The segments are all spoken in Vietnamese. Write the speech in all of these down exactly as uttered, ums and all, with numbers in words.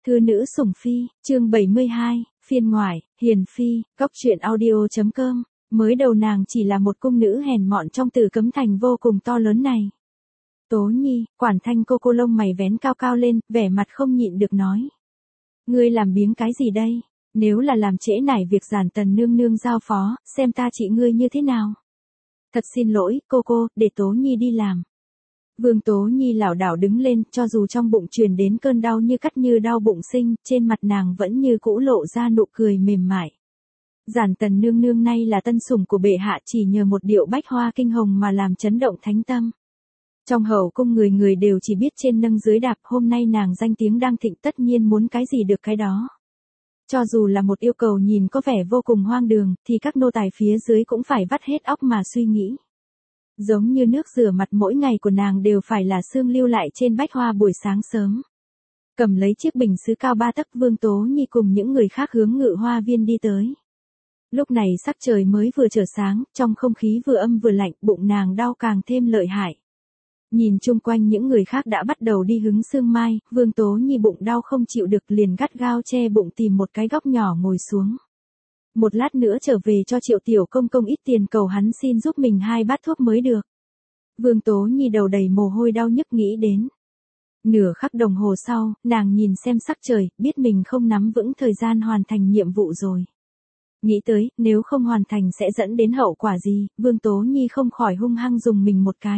Thư nữ sủng phi, chương bảy mươi hai, phiên ngoại, hiền phi, góc truyện audio chấm com. Mới đầu nàng chỉ là một cung nữ hèn mọn trong Tử Cấm Thành vô cùng to lớn này. Tố Nhi, quản thanh cô cô lông mày vén cao cao lên, vẻ mặt không nhịn được nói. Ngươi làm biếng cái gì đây? Nếu là làm trễ nải việc Giản Tần nương nương giao phó, xem ta trị ngươi như thế nào? Thật xin lỗi, cô cô, để Tố Nhi đi làm. Vương Tố Nhi lảo đảo đứng lên, cho dù trong bụng truyền đến cơn đau như cắt như đau bụng sinh, trên mặt nàng vẫn như cũ lộ ra nụ cười mềm mại. Giản Tần nương nương nay là tân sủng của bệ hạ, chỉ nhờ một điệu bách hoa kinh hồng mà làm chấn động thánh tâm. Trong hậu cung người người đều chỉ biết trên nâng dưới đạp, hôm nay nàng danh tiếng đang thịnh, tất nhiên muốn cái gì được cái đó. Cho dù là một yêu cầu nhìn có vẻ vô cùng hoang đường, thì các nô tài phía dưới cũng phải vắt hết óc mà suy nghĩ. Giống như nước rửa mặt mỗi ngày của nàng đều phải là sương lưu lại trên bách hoa buổi sáng sớm. Cầm lấy chiếc bình sứ cao ba tấc, Vương Tố Nhi cùng những người khác hướng Ngự Hoa Viên đi tới. Lúc này sắc trời mới vừa trở sáng, trong không khí vừa âm vừa lạnh, bụng nàng đau càng thêm lợi hại. Nhìn chung quanh những người khác đã bắt đầu đi hứng sương mai, Vương Tố Nhi bụng đau không chịu được liền gắt gao che bụng tìm một cái góc nhỏ ngồi xuống. Một lát nữa trở về cho Triệu tiểu công công ít tiền, cầu hắn xin giúp mình hai bát thuốc mới được. Vương Tố Nhi đầu đầy mồ hôi đau nhức nghĩ đến. Nửa khắc đồng hồ sau, nàng nhìn xem sắc trời, biết mình không nắm vững thời gian hoàn thành nhiệm vụ rồi. Nghĩ tới, nếu không hoàn thành sẽ dẫn đến hậu quả gì, Vương Tố Nhi không khỏi hung hăng dùng mình một cái.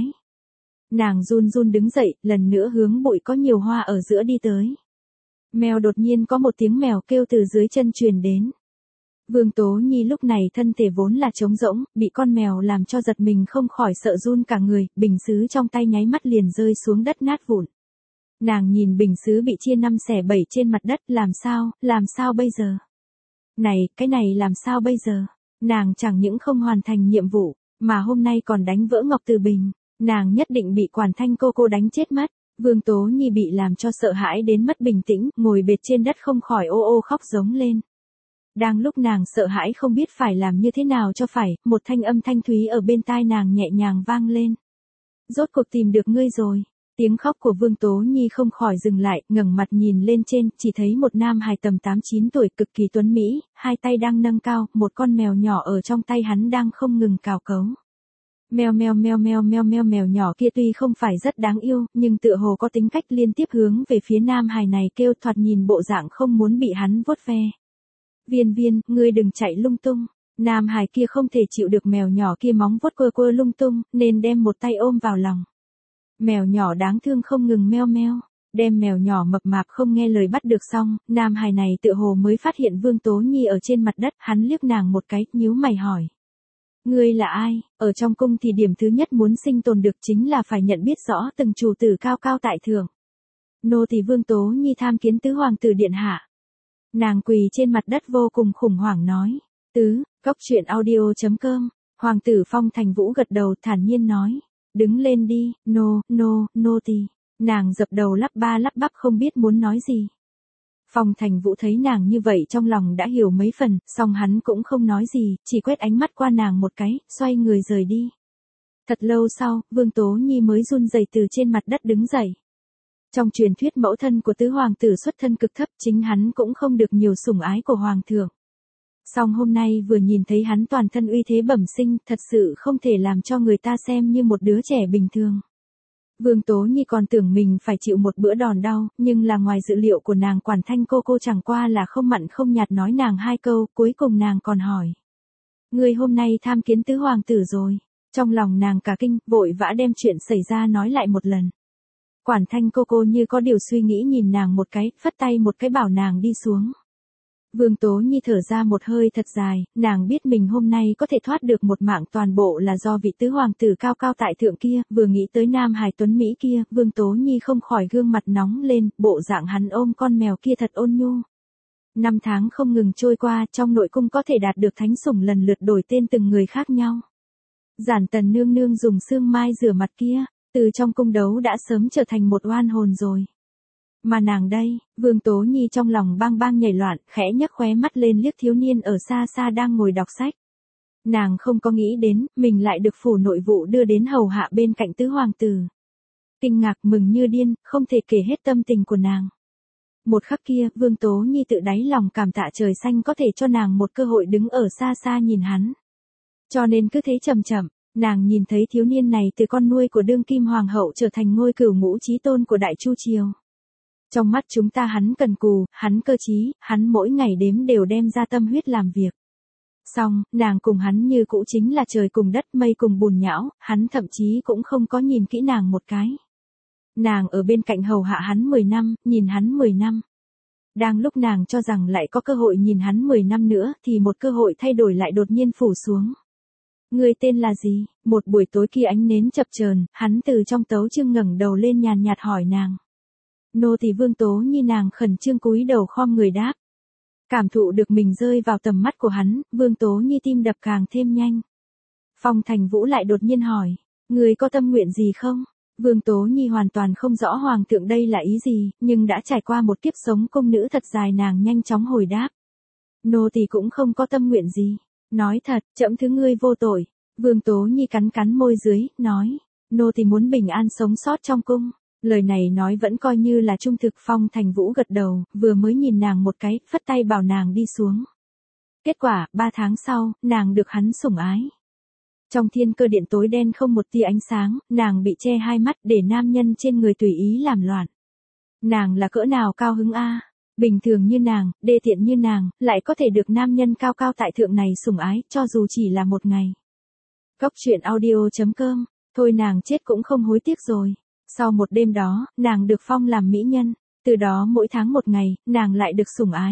Nàng run run đứng dậy, lần nữa hướng bụi có nhiều hoa ở giữa đi tới. Mèo, đột nhiên có một tiếng mèo kêu từ dưới chân truyền đến. Vương Tố Nhi lúc này thân thể vốn là trống rỗng, bị con mèo làm cho giật mình không khỏi sợ run cả người, bình sứ trong tay nháy mắt liền rơi xuống đất nát vụn. Nàng nhìn bình sứ bị chia năm xẻ bảy trên mặt đất, làm sao, làm sao bây giờ? Này, cái này làm sao bây giờ? Nàng chẳng những không hoàn thành nhiệm vụ, mà hôm nay còn đánh vỡ Ngọc Từ Bình, nàng nhất định bị quản thanh cô cô đánh chết mất. Vương Tố Nhi bị làm cho sợ hãi đến mất bình tĩnh, ngồi bệt trên đất không khỏi ô ô khóc giống lên. Đang lúc nàng sợ hãi không biết phải làm như thế nào cho phải, một thanh âm thanh thúy ở bên tai nàng nhẹ nhàng vang lên. Rốt cuộc tìm được ngươi rồi. Tiếng khóc của Vương Tố Nhi không khỏi dừng lại, ngẩng mặt nhìn lên trên, chỉ thấy một nam hài tầm tám chín tuổi cực kỳ tuấn mỹ, hai tay đang nâng cao, một con mèo nhỏ ở trong tay hắn đang không ngừng cào cấu. Mèo mèo mèo mèo mèo mèo mèo nhỏ kia tuy không phải rất đáng yêu, nhưng tựa hồ có tính cách liên tiếp hướng về phía nam hài này kêu, thoạt nhìn bộ dạng không muốn bị hắn vuốt ve. Viên viên, ngươi đừng chạy lung tung. Nam hài kia không thể chịu được mèo nhỏ kia móng vuốt quơ quơ lung tung, nên đem một tay ôm vào lòng. Mèo nhỏ đáng thương không ngừng meo meo, đem mèo nhỏ mập mạp không nghe lời bắt được xong, nam hài này tựa hồ mới phát hiện Vương Tố Nhi ở trên mặt đất, hắn liếc nàng một cái, nhíu mày hỏi. Ngươi là ai? Ở trong cung thì điểm thứ nhất muốn sinh tồn được chính là phải nhận biết rõ từng chủ tử cao cao tại thượng. Nô tỳ Vương Tố Nhi tham kiến tứ hoàng tử điện hạ. Nàng quỳ trên mặt đất vô cùng khủng hoảng nói. Tứ, góc truyện audio chấm com. Hoàng tử Phong Thành Vũ gật đầu thản nhiên nói. Đứng lên đi, nô, nô, nô tỳ. Nàng dập đầu lắp ba lắp bắp không biết muốn nói gì. Phong Thành Vũ thấy nàng như vậy trong lòng đã hiểu mấy phần, song hắn cũng không nói gì, chỉ quét ánh mắt qua nàng một cái, xoay người rời đi. Thật lâu sau, Vương Tố Nhi mới run rẩy từ trên mặt đất đứng dậy. Trong truyền thuyết mẫu thân của tứ hoàng tử xuất thân cực thấp, chính hắn cũng không được nhiều sủng ái của hoàng thượng. Song hôm nay vừa nhìn thấy hắn toàn thân uy thế bẩm sinh, thật sự không thể làm cho người ta xem như một đứa trẻ bình thường. Vương Tố Nhi còn tưởng mình phải chịu một bữa đòn đau, nhưng là ngoài dự liệu của nàng, quản thanh cô cô chẳng qua là không mặn không nhạt nói nàng hai câu, cuối cùng nàng còn hỏi. Ngươi hôm nay tham kiến tứ hoàng tử rồi. Trong lòng nàng cả kinh, vội vã đem chuyện xảy ra nói lại một lần. Quản thanh cô cô như có điều suy nghĩ nhìn nàng một cái, phất tay một cái bảo nàng đi xuống. Vương Tố Nhi thở ra một hơi thật dài, nàng biết mình hôm nay có thể thoát được một mạng toàn bộ là do vị tứ hoàng tử cao cao tại thượng kia, vừa nghĩ tới nam hài tuấn Mỹ kia, Vương Tố Nhi không khỏi gương mặt nóng lên, bộ dạng hắn ôm con mèo kia thật ôn nhu. Năm tháng không ngừng trôi qua, trong nội cung có thể đạt được thánh sủng lần lượt đổi tên từng người khác nhau. Giản Tần nương nương dùng sương mai rửa mặt kia, từ trong cung đấu đã sớm trở thành một oan hồn rồi. Mà nàng đây, Vương Tố Nhi trong lòng bang bang nhảy loạn, khẽ nhấc khóe mắt lên liếc thiếu niên ở xa xa đang ngồi đọc sách. Nàng không có nghĩ đến, mình lại được phủ nội vụ đưa đến hầu hạ bên cạnh tứ hoàng tử. Kinh ngạc mừng như điên, không thể kể hết tâm tình của nàng. Một khắc kia, Vương Tố Nhi tự đáy lòng cảm tạ trời xanh có thể cho nàng một cơ hội đứng ở xa xa nhìn hắn. Cho nên cứ thế chậm chậm, nàng nhìn thấy thiếu niên này từ con nuôi của đương kim hoàng hậu trở thành ngôi cửu ngũ chí tôn của Đại Chu Triều. Trong mắt chúng ta hắn cần cù, hắn cơ trí, hắn mỗi ngày đếm đều đem ra tâm huyết làm việc. Xong, nàng cùng hắn như cũ chính là trời cùng đất, mây cùng bùn nhão, hắn thậm chí cũng không có nhìn kỹ nàng một cái. Nàng ở bên cạnh hầu hạ hắn mười năm, nhìn hắn mười năm. Đang lúc nàng cho rằng lại có cơ hội nhìn hắn mười năm nữa thì một cơ hội thay đổi lại đột nhiên phủ xuống. Người tên là gì? Một buổi tối kia ánh nến chập chờn, hắn từ trong tấu chương ngẩng đầu lên nhàn nhạt hỏi nàng. Nô tỳ Vương Tố Nhi, nàng khẩn trương cúi đầu khom người đáp. Cảm thụ được mình rơi vào tầm mắt của hắn, Vương Tố Nhi tim đập càng thêm nhanh. Phong Thành Vũ lại đột nhiên hỏi, người có tâm nguyện gì không? Vương Tố Nhi hoàn toàn không rõ hoàng thượng đây là ý gì, nhưng đã trải qua một kiếp sống công nữ thật dài, nàng nhanh chóng hồi đáp. Nô tỳ cũng không có tâm nguyện gì. Nói thật, trẫm thứ ngươi vô tội. Vương Tố Nhi cắn cắn môi dưới, nói, nô tỳ muốn bình an sống sót trong cung. Lời này nói vẫn coi như là trung thực. Phong Thành Vũ gật đầu, vừa mới nhìn nàng một cái, phất tay bảo nàng đi xuống. Kết quả, ba tháng sau, nàng được hắn sủng ái. Trong thiên cơ điện tối đen không một tia ánh sáng, nàng bị che hai mắt để nam nhân trên người tùy ý làm loạn. Nàng là cỡ nào cao hứng a? Bình thường như nàng, đê tiện như nàng, lại có thể được nam nhân cao cao tại thượng này sủng ái, cho dù chỉ là một ngày. Cốc truyện audio chấm com, thôi nàng chết cũng không hối tiếc rồi. Sau một đêm đó, nàng được phong làm mỹ nhân, từ đó mỗi tháng một ngày, nàng lại được sủng ái.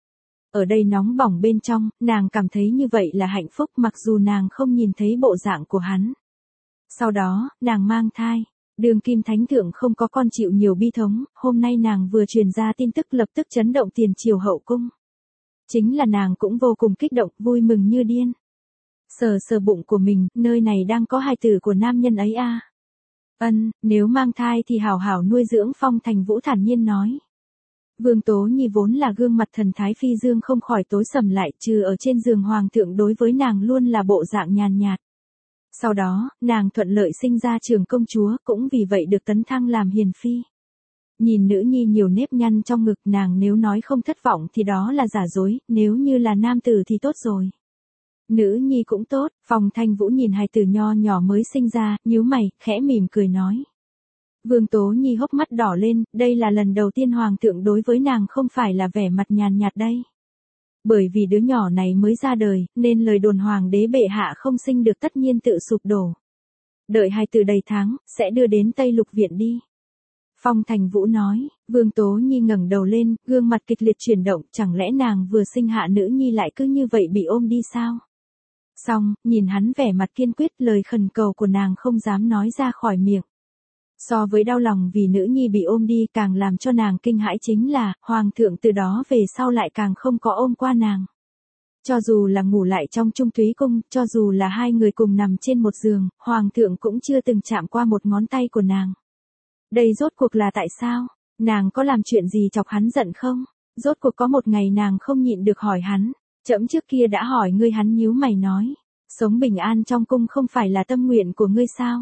Ở đây nóng bỏng bên trong, nàng cảm thấy như vậy là hạnh phúc mặc dù nàng không nhìn thấy bộ dạng của hắn. Sau đó, nàng mang thai. Đường kim thánh thượng không có con chịu nhiều bi thống, hôm nay nàng vừa truyền ra tin tức lập tức chấn động tiền triều hậu cung. Chính là nàng cũng vô cùng kích động, vui mừng như điên. Sờ sờ bụng của mình, nơi này đang có hài tử của nam nhân ấy a. Ân, nếu mang thai thì hảo hảo nuôi dưỡng. Phong Thành Vũ thản nhiên nói. Vương Tố Nhi vốn là gương mặt thần thái phi dương không khỏi tối sầm lại, trừ ở trên giường hoàng thượng đối với nàng luôn là bộ dạng nhàn nhạt. Sau đó, nàng thuận lợi sinh ra trường công chúa, cũng vì vậy được tấn thăng làm hiền phi. Nhìn nữ nhi nhiều nếp nhăn trong ngực, nàng nếu nói không thất vọng thì đó là giả dối, nếu như là nam tử thì tốt rồi. Nữ nhi cũng tốt. Phong Thành Vũ nhìn hài tử nho nhỏ mới sinh ra, nhíu mày, khẽ mỉm cười nói. Vương Tố Nhi hốc mắt đỏ lên, đây là lần đầu tiên hoàng thượng đối với nàng không phải là vẻ mặt nhàn nhạt đây. Bởi vì đứa nhỏ này mới ra đời, nên lời đồn hoàng đế bệ hạ không sinh được tất nhiên tự sụp đổ. Đợi hài tử đầy tháng, sẽ đưa đến Tây Lục Viện đi. Phong Thành Vũ nói. Vương Tố Nhi ngẩng đầu lên, gương mặt kịch liệt chuyển động, chẳng lẽ nàng vừa sinh hạ nữ nhi lại cứ như vậy bị ôm đi sao? Xong, nhìn hắn vẻ mặt kiên quyết, lời khẩn cầu của nàng không dám nói ra khỏi miệng. So với đau lòng vì nữ nhi bị ôm đi, càng làm cho nàng kinh hãi chính là, hoàng thượng từ đó về sau lại càng không có ôm qua nàng. Cho dù là ngủ lại trong Trung Thúy Cung, cho dù là hai người cùng nằm trên một giường, hoàng thượng cũng chưa từng chạm qua một ngón tay của nàng. Đây rốt cuộc là tại sao? Nàng có làm chuyện gì chọc hắn giận không? Rốt cuộc có một ngày nàng không nhịn được hỏi hắn. Trẫm trước kia đã hỏi ngươi. Hắn nhíu mày nói. Sống bình an trong cung không phải là tâm nguyện của ngươi sao?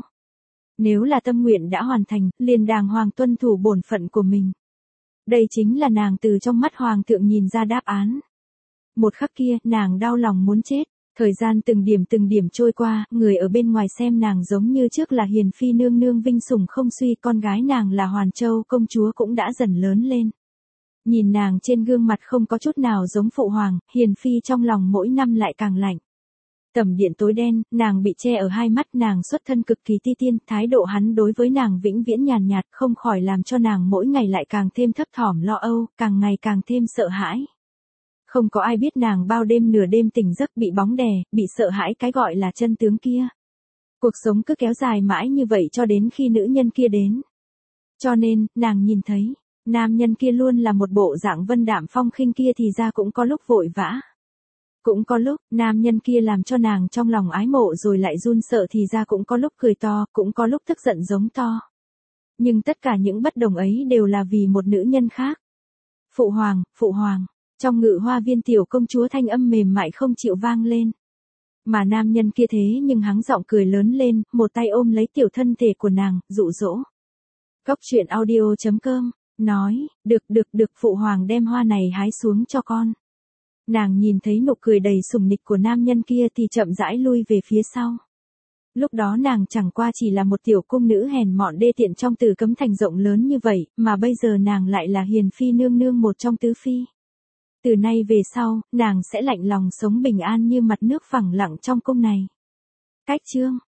Nếu là tâm nguyện đã hoàn thành, liền đàng hoàng tuân thủ bổn phận của mình. Đây chính là nàng từ trong mắt hoàng thượng nhìn ra đáp án. Một khắc kia, nàng đau lòng muốn chết. Thời gian từng điểm từng điểm trôi qua, người ở bên ngoài xem nàng giống như trước là hiền phi nương nương vinh sủng không suy, con gái nàng là Hoàn Châu công chúa cũng đã dần lớn lên. Nhìn nàng trên gương mặt không có chút nào giống phụ hoàng, hiền phi trong lòng mỗi năm lại càng lạnh. Tầm điện tối đen, nàng bị che ở hai mắt, nàng xuất thân cực kỳ ti tiên, thái độ hắn đối với nàng vĩnh viễn nhàn nhạt, không khỏi làm cho nàng mỗi ngày lại càng thêm thấp thỏm lo âu, càng ngày càng thêm sợ hãi. Không có ai biết nàng bao đêm nửa đêm tỉnh giấc bị bóng đè, bị sợ hãi cái gọi là chân tướng kia. Cuộc sống cứ kéo dài mãi như vậy cho đến khi nữ nhân kia đến. Cho nên, nàng nhìn thấy, nam nhân kia luôn là một bộ dạng vân đạm phong khinh kia thì ra cũng có lúc vội vã. Cũng có lúc, nam nhân kia làm cho nàng trong lòng ái mộ rồi lại run sợ thì ra cũng có lúc cười to, cũng có lúc tức giận giống to. Nhưng tất cả những bất đồng ấy đều là vì một nữ nhân khác. Phụ hoàng, phụ hoàng. Trong ngự hoa viên tiểu công chúa thanh âm mềm mại không chịu vang lên. Mà nam nhân kia thế nhưng hắng giọng cười lớn lên, một tay ôm lấy tiểu thân thể của nàng, dụ dỗ. Cốc truyện audio chấm com nói, được được được phụ hoàng đem hoa này hái xuống cho con. Nàng nhìn thấy nụ cười đầy sủng nịch của nam nhân kia thì chậm rãi lui về phía sau. Lúc đó nàng chẳng qua chỉ là một tiểu cung nữ hèn mọn đê tiện trong Tử Cấm Thành rộng lớn như vậy, mà bây giờ nàng lại là hiền phi nương nương một trong tứ phi. Từ nay về sau, nàng sẽ lạnh lòng sống bình an như mặt nước phẳng lặng trong cung này. Cách chương